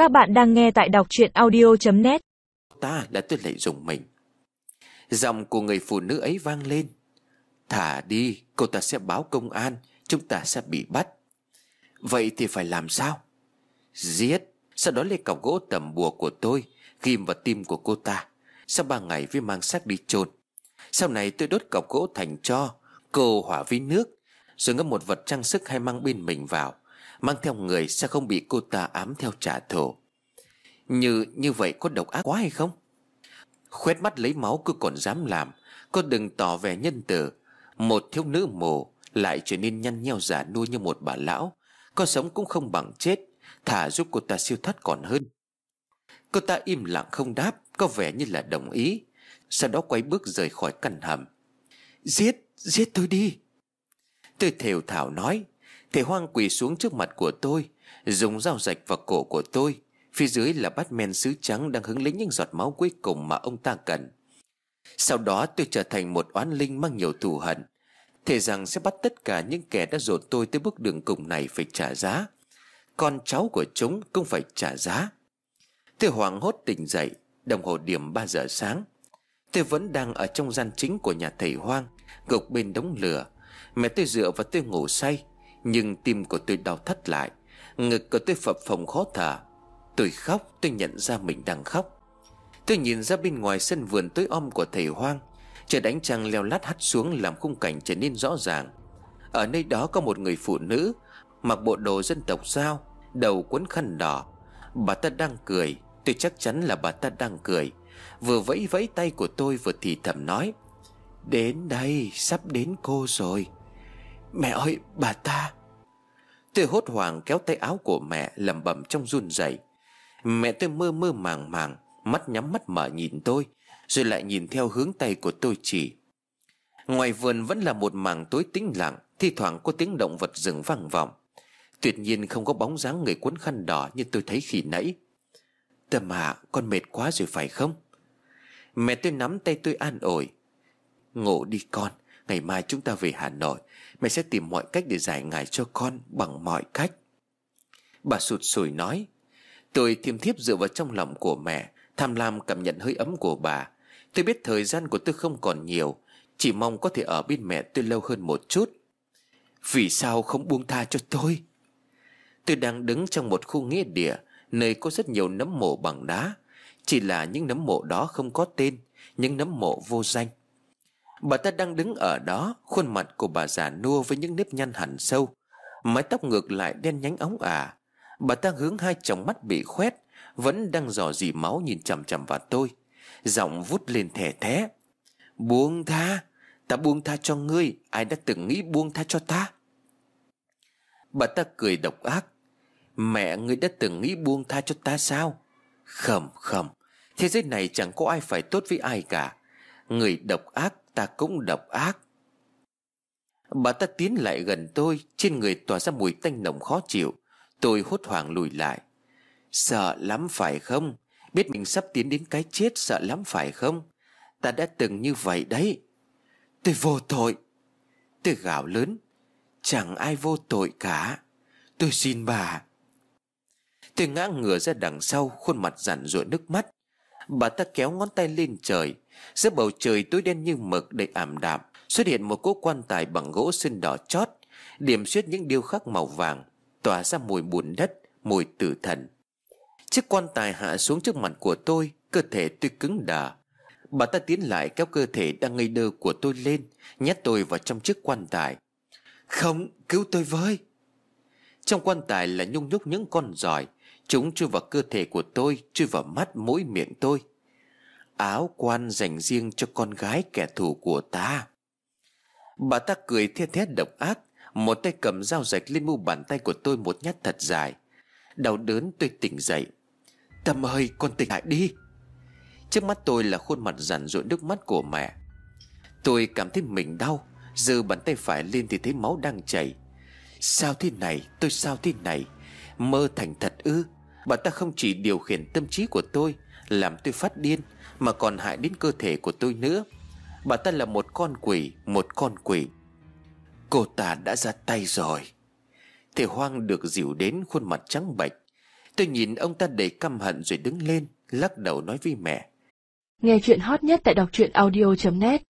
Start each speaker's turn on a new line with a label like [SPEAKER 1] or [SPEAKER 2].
[SPEAKER 1] Các bạn đang nghe tại đọc truyện audio.net.
[SPEAKER 2] Ta là tôi lại dùng mình. Giọng của người phụ nữ ấy vang lên. Thả đi, cô ta sẽ báo công an, chúng ta sẽ bị bắt. Vậy thì phải làm sao? Giết, sau đó lấy cọc gỗ tẩm bùa của tôi ghim vào tim của cô ta. Sau 3 ngày với mang xác đi chôn. Sau này tôi đốt cọc gỗ thành tro, cô hỏa với nước, rồi ngâm một vật trang sức hay mang bên mình vào, mang theo người sẽ không bị cô ta ám theo trả thù. Như vậy có độc ác quá hay không? Khoét mắt lấy máu cứ còn dám làm, cô đừng tỏ vẻ nhân từ. Một thiếu nữ mồ lại trở nên nhăn nheo già nua như một bà lão. Có sống cũng không bằng chết, thà giúp cô ta siêu thoát còn hơn. Cô ta im lặng không đáp, có vẻ như là đồng ý. Sau đó quay bước rời khỏi căn hầm. Giết tôi đi. Tôi thều thào nói. Thầy Hoang quỳ xuống trước mặt của tôi, dùng dao rạch vào cổ của tôi. Phía dưới là bát men sứ trắng đang hứng lấy những giọt máu cuối cùng mà ông ta cần. Sau đó tôi trở thành một oán linh mang nhiều thù hận, thề rằng sẽ bắt tất cả những kẻ đã dồn tôi tới bước đường cùng này phải trả giá. Con cháu của chúng cũng phải trả giá. Tôi hoảng hốt tỉnh dậy. Đồng hồ điểm 3 giờ sáng. Tôi vẫn đang ở trong gian chính của nhà thầy Hoang, gục bên đống lửa. Mẹ tôi dựa vào tôi ngủ say, nhưng tim của tôi đau thắt lại, ngực của tôi phập phồng khó thở. Tôi khóc, tôi nhận ra mình đang khóc. Tôi nhìn ra bên ngoài sân vườn tối om của thầy Hoang. Trời đánh trăng leo lát hắt xuống làm khung cảnh trở nên rõ ràng. Ở nơi đó có một người phụ nữ mặc bộ đồ dân tộc Dao, đầu quấn khăn đỏ. Bà ta đang cười, tôi chắc chắn là bà ta đang cười. Vừa vẫy vẫy tay của tôi vừa thì thầm nói: Đến đây, sắp đến cô rồi. Mẹ ơi, bà ta. Tôi hốt hoảng kéo tay áo của mẹ, lẩm bẩm trong run rẩy. Mẹ tôi mơ mơ màng màng, mắt nhắm mắt mở nhìn tôi, rồi lại nhìn theo hướng tay của tôi chỉ. Ngoài vườn vẫn là một mảng tối tĩnh lặng, thi thoảng có tiếng động vật rừng vang vọng. Tuyệt nhiên không có bóng dáng người quấn khăn đỏ như tôi thấy khi nãy. Tâm Hạ, con mệt quá rồi phải không? Mẹ tôi nắm tay tôi an ủi. Ngủ đi con, ngày mai chúng ta về Hà Nội. Mẹ sẽ tìm mọi cách để giải ngải cho con bằng mọi cách. Bà sụt sùi nói. Tôi thiêm thiếp dựa vào trong lòng của mẹ, tham lam cảm nhận hơi ấm của bà. Tôi biết thời gian của tôi không còn nhiều, chỉ mong có thể ở bên mẹ tôi lâu hơn một chút. Vì sao không buông tha cho tôi? Tôi đang đứng trong một khu nghĩa địa, nơi có rất nhiều nấm mộ bằng đá. Chỉ là những nấm mộ đó không có tên, những nấm mộ vô danh. Bà ta đang đứng ở đó, khuôn mặt của bà già nua với những nếp nhăn hằn sâu, mái tóc ngược lại đen nhánh óng ả. Bà ta hướng hai tròng mắt bị khoét, vẫn đang rò rỉ máu nhìn chằm chằm vào tôi, giọng vút lên thè thé. Buông tha, ta buông tha cho ngươi. Ai đã từng nghĩ buông tha cho ta? Bà ta cười độc ác. Mẹ ngươi đã từng nghĩ buông tha cho ta sao? Không, thế giới này chẳng có ai phải tốt với ai cả. Người độc ác, ta cũng độc ác. Bà ta tiến lại gần tôi, trên người tỏa ra mùi tanh nồng khó chịu. Tôi hốt hoảng lùi lại. Sợ lắm phải không? Biết mình sắp tiến đến cái chết, sợ lắm phải không? Ta đã từng như vậy đấy. Tôi vô tội. Tôi gào lớn. Chẳng ai vô tội cả. Tôi xin bà. Tôi ngã ngửa ra đằng sau, khuôn mặt giàn giụa nước mắt. Bà ta kéo ngón tay lên trời. Giữa bầu trời tối đen như mực đầy ảm đạm, xuất hiện một cỗ quan tài bằng gỗ sơn đỏ chót, điểm xuyết những điêu khắc màu vàng, tỏa ra mùi bùn đất, mùi tử thần. Chiếc quan tài hạ xuống trước mặt của tôi, cơ thể tôi cứng đờ. Bà ta tiến lại kéo cơ thể đang ngây đơ của tôi lên, nhét tôi vào trong chiếc quan tài. Không, cứu tôi với. Trong quan tài là nhung nhúc những con giòi. Chúng chui vào cơ thể của tôi, chui vào mắt mũi miệng tôi. Áo quan dành riêng cho con gái kẻ thù của ta. Bà ta cười the thé độc ác, một tay cầm dao rạch lên mu bàn tay của tôi một nhát thật dài. Đau đớn tôi tỉnh dậy. Tâm ơi, con tỉnh lại đi. Trước mắt tôi là khuôn mặt giàn giụa nước mắt của mẹ. Tôi cảm thấy mình đau, giơ bàn tay phải lên thì thấy máu đang chảy. Sao thế này, tôi sao thế này? Mơ thành thật ư? Bà ta không chỉ điều khiển tâm trí của tôi, làm tôi phát điên, mà còn hại đến cơ thể của tôi nữa. Bà ta là một con quỷ, một con quỷ. Cô ta đã ra tay rồi. Thầy Hoang được dìu đến, khuôn mặt trắng bệch. Tôi nhìn ông ta đầy căm hận rồi đứng lên, lắc đầu nói với mẹ.
[SPEAKER 3] Nghe chuyện hot nhất tại đọc truyện audio.net.